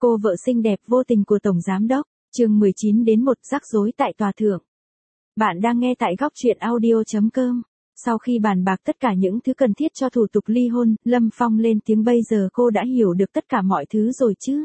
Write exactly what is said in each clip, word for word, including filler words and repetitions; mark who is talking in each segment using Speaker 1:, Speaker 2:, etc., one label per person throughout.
Speaker 1: Cô vợ xinh đẹp vô tình của Tổng Giám đốc, chương mười chín đến một rắc rối tại tòa thượng. Bạn đang nghe tại góc truyện audio.com. Sau khi bàn bạc tất cả những thứ cần thiết cho thủ tục ly hôn, Lâm Phong lên tiếng bây giờ cô đã hiểu được tất cả mọi thứ rồi chứ?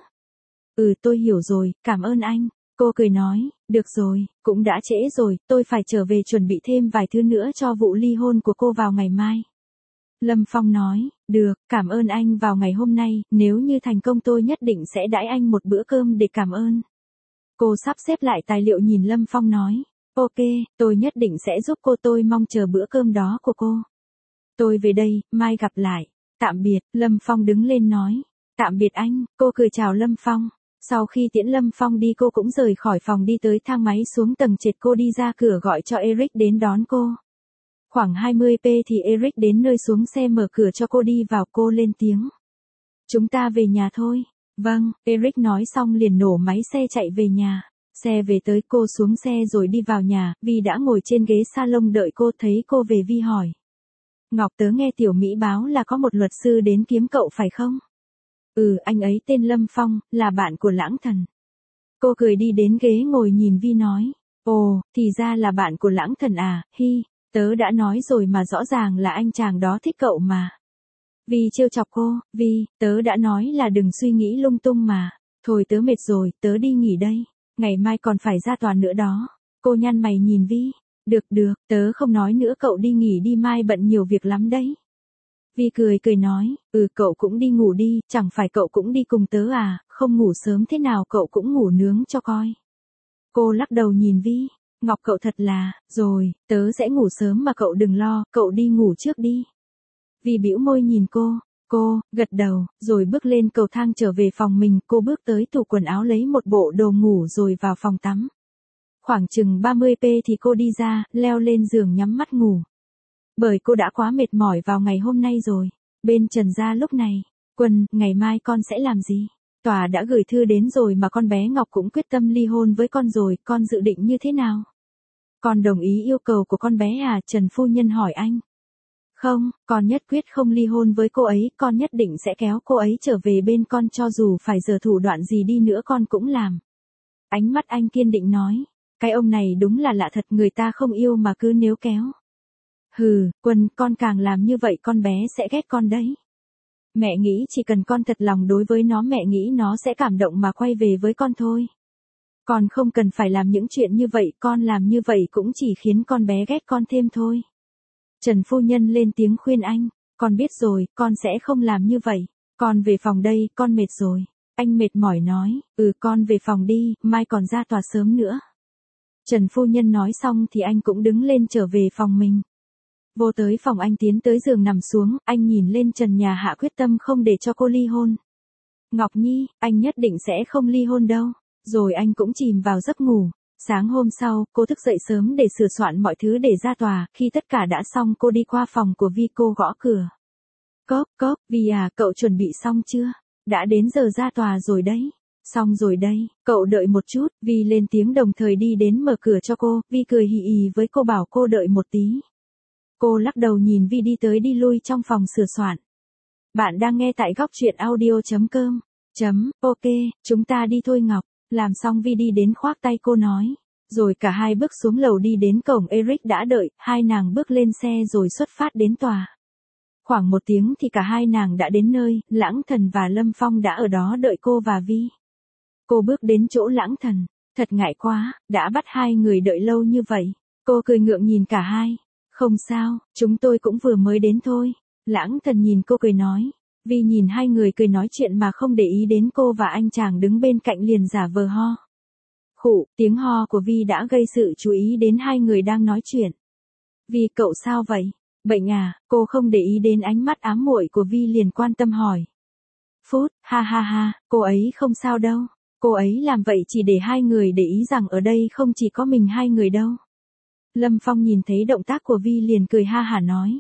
Speaker 1: Ừ tôi hiểu rồi, cảm ơn anh. Cô cười nói, được rồi, cũng đã trễ rồi, tôi phải trở về chuẩn bị thêm vài thứ nữa cho vụ ly hôn của cô vào ngày mai. Lâm Phong nói, được, cảm ơn anh vào ngày hôm nay, nếu như thành công tôi nhất định sẽ đãi anh một bữa cơm để cảm ơn. Cô sắp xếp lại tài liệu nhìn Lâm Phong nói, ok, tôi nhất định sẽ giúp cô, tôi mong chờ bữa cơm đó của cô. Tôi về đây, mai gặp lại. Tạm biệt, Lâm Phong đứng lên nói, tạm biệt anh, cô cười chào Lâm Phong. Sau khi tiễn Lâm Phong đi cô cũng rời khỏi phòng đi tới thang máy xuống tầng trệt, cô đi ra cửa gọi cho Eric đến đón cô. Khoảng hai mươi phút thì Eric đến nơi xuống xe mở cửa cho cô đi vào, cô lên tiếng. Chúng ta về nhà thôi. Vâng, Eric nói xong liền nổ máy xe chạy về nhà. Xe về tới cô xuống xe rồi đi vào nhà, Vi đã ngồi trên ghế salon đợi cô, thấy cô về Vi hỏi. Ngọc tớ nghe tiểu Mỹ báo là có một luật sư đến kiếm cậu phải không? Ừ, anh ấy tên Lâm Phong, là bạn của Lãng Thần. Cô cười đi đến ghế ngồi nhìn Vi nói. Ồ, thì ra là bạn của Lãng Thần à, hi. Tớ đã nói rồi mà, rõ ràng là anh chàng đó thích cậu mà. Vi trêu chọc cô, Vi, tớ đã nói là đừng suy nghĩ lung tung mà. Thôi tớ mệt rồi, tớ đi nghỉ đây. Ngày mai còn phải ra tòa nữa đó. Cô nhăn mày nhìn Vi. Được được, tớ không nói nữa, cậu đi nghỉ đi, mai bận nhiều việc lắm đấy. Vi cười cười nói, ừ cậu cũng đi ngủ đi, chẳng phải cậu cũng đi cùng tớ à, không ngủ sớm thế nào cậu cũng ngủ nướng cho coi. Cô lắc đầu nhìn Vi. Ngọc cậu thật là, rồi, tớ sẽ ngủ sớm mà cậu đừng lo, cậu đi ngủ trước đi. Vi bĩu môi nhìn cô, cô, gật đầu, rồi bước lên cầu thang trở về phòng mình, cô bước tới tủ quần áo lấy một bộ đồ ngủ rồi vào phòng tắm. Khoảng chừng ba mươi phút thì cô đi ra, leo lên giường nhắm mắt ngủ. Bởi cô đã quá mệt mỏi vào ngày hôm nay rồi. Bên Trần gia lúc này, Quân, ngày mai con sẽ làm gì? Tòa đã gửi thư đến rồi mà con bé Ngọc cũng quyết tâm ly hôn với con rồi, con dự định như thế nào? Con đồng ý yêu cầu của con bé à? Trần phu nhân hỏi anh. Không, con nhất quyết không ly hôn với cô ấy, con nhất định sẽ kéo cô ấy trở về bên con, cho dù phải giở thủ đoạn gì đi nữa con cũng làm. Ánh mắt anh kiên định nói, cái ông này đúng là lạ thật, người ta không yêu mà cứ níu kéo. Hừ, Quân, con càng làm như vậy con bé sẽ ghét con đấy. Mẹ nghĩ chỉ cần con thật lòng đối với nó, mẹ nghĩ nó sẽ cảm động mà quay về với con thôi. Con không cần phải làm những chuyện như vậy, con làm như vậy cũng chỉ khiến con bé ghét con thêm thôi. Trần phu nhân lên tiếng khuyên anh, con biết rồi, con sẽ không làm như vậy. Con về phòng đây, con mệt rồi. Anh mệt mỏi nói, ừ con về phòng đi, mai còn ra tòa sớm nữa. Trần phu nhân nói xong thì anh cũng đứng lên trở về phòng mình. Vô tới phòng anh tiến tới giường nằm xuống, anh nhìn lên trần nhà hạ quyết tâm không để cho cô ly hôn. Ngọc Nhi, anh nhất định sẽ không ly hôn đâu. Rồi anh cũng chìm vào giấc ngủ. Sáng hôm sau, cô thức dậy sớm để sửa soạn mọi thứ để ra tòa, khi tất cả đã xong cô đi qua phòng của Vi, cô gõ cửa. Cóp, cóp, Vi à, cậu chuẩn bị xong chưa? Đã đến giờ ra tòa rồi đấy. Xong rồi đây, cậu đợi một chút, Vi lên tiếng đồng thời đi đến mở cửa cho cô, Vi cười hì hì với cô bảo cô đợi một tí. Cô lắc đầu nhìn Vi đi tới đi lui trong phòng sửa soạn. Bạn đang nghe tại góc truyện audio.com. Chấm, ok, chúng ta đi thôi Ngọc. Làm xong Vi đi đến khoác tay cô nói. Rồi cả hai bước xuống lầu đi đến cổng, Eric đã đợi, hai nàng bước lên xe rồi xuất phát đến tòa. Khoảng một tiếng thì cả hai nàng đã đến nơi, Lãng Thần và Lâm Phong đã ở đó đợi cô và Vi. Cô bước đến chỗ Lãng Thần, thật ngại quá, đã bắt hai người đợi lâu như vậy. Cô cười ngượng nhìn cả hai. Không sao, chúng tôi cũng vừa mới đến thôi. Lãng Thần nhìn cô cười nói. Vi nhìn hai người cười nói chuyện mà không để ý đến cô và anh chàng đứng bên cạnh liền giả vờ ho. Khụ, tiếng ho của Vi đã gây sự chú ý đến hai người đang nói chuyện. Vi, cậu sao vậy? Bệnh à? Cô không để ý đến ánh mắt ám muội của Vi liền quan tâm hỏi. Phút, ha ha ha, cô ấy không sao đâu. Cô ấy làm vậy chỉ để hai người để ý rằng ở đây không chỉ có mình hai người đâu. Lâm Phong nhìn thấy động tác của Vi liền cười ha hả nói.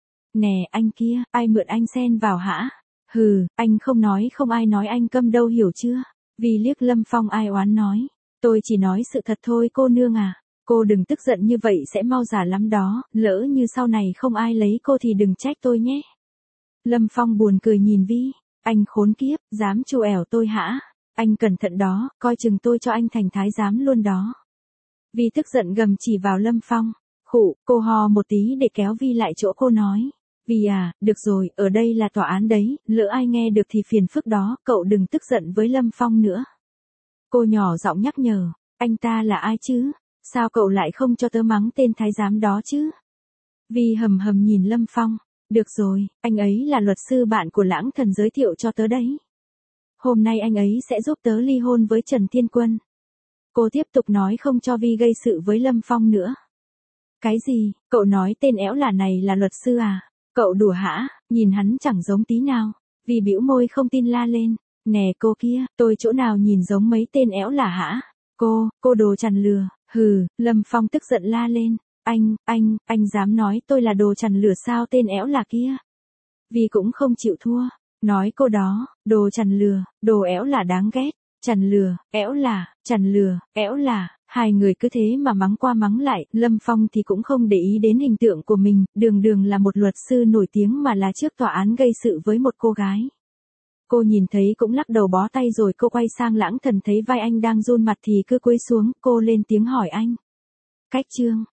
Speaker 1: Nè anh kia, ai mượn anh xen vào hả? Hừ, anh không nói không ai nói anh câm đâu hiểu chưa? Vi liếc Lâm Phong ai oán nói. Tôi chỉ nói sự thật thôi cô nương à. Cô đừng tức giận như vậy sẽ mau già lắm đó, lỡ như sau này không ai lấy cô thì đừng trách tôi nhé. Lâm Phong buồn cười nhìn Vi. Anh khốn kiếp, dám trêu ẻo tôi hả? Anh cẩn thận đó, coi chừng tôi cho anh thành thái giám luôn đó. Vi tức giận gầm chỉ vào Lâm Phong. Khụ, cô ho một tí để kéo Vi lại chỗ cô nói. Vi à, được rồi, ở đây là tòa án đấy, lỡ ai nghe được thì phiền phức đó, cậu đừng tức giận với Lâm Phong nữa. Cô nhỏ giọng nhắc nhở, anh ta là ai chứ? Sao cậu lại không cho tớ mắng tên thái giám đó chứ? Vi hầm hầm nhìn Lâm Phong. Được rồi, anh ấy là luật sư bạn của Lãng Thần giới thiệu cho tớ đấy. Hôm nay anh ấy sẽ giúp tớ ly hôn với Trần Thiên Quân. Cô tiếp tục nói không cho Vi gây sự với Lâm Phong nữa. Cái gì, cậu nói tên éo là này là luật sư à? Cậu đùa hả, nhìn hắn chẳng giống tí nào. Vi bĩu môi không tin la lên. Nè cô kia, tôi chỗ nào nhìn giống mấy tên éo là hả? Cô, cô đồ chằn lừa, hừ, Lâm Phong tức giận la lên. Anh, anh, anh dám nói tôi là đồ chằn lừa sao tên éo là kia? Vi cũng không chịu thua. Nói cô đó, đồ chằn lừa, đồ éo là đáng ghét. Chằn lừa, éo là, chằn lừa, éo là, hai người cứ thế mà mắng qua mắng lại, Lâm Phong thì cũng không để ý đến hình tượng của mình, đường đường là một luật sư nổi tiếng mà là trước tòa án gây sự với một cô gái. Cô nhìn thấy cũng lắc đầu bó tay rồi cô quay sang Lãng Thần thấy vai anh đang run mặt thì cứ cúi xuống, cô lên tiếng hỏi anh. Cách chương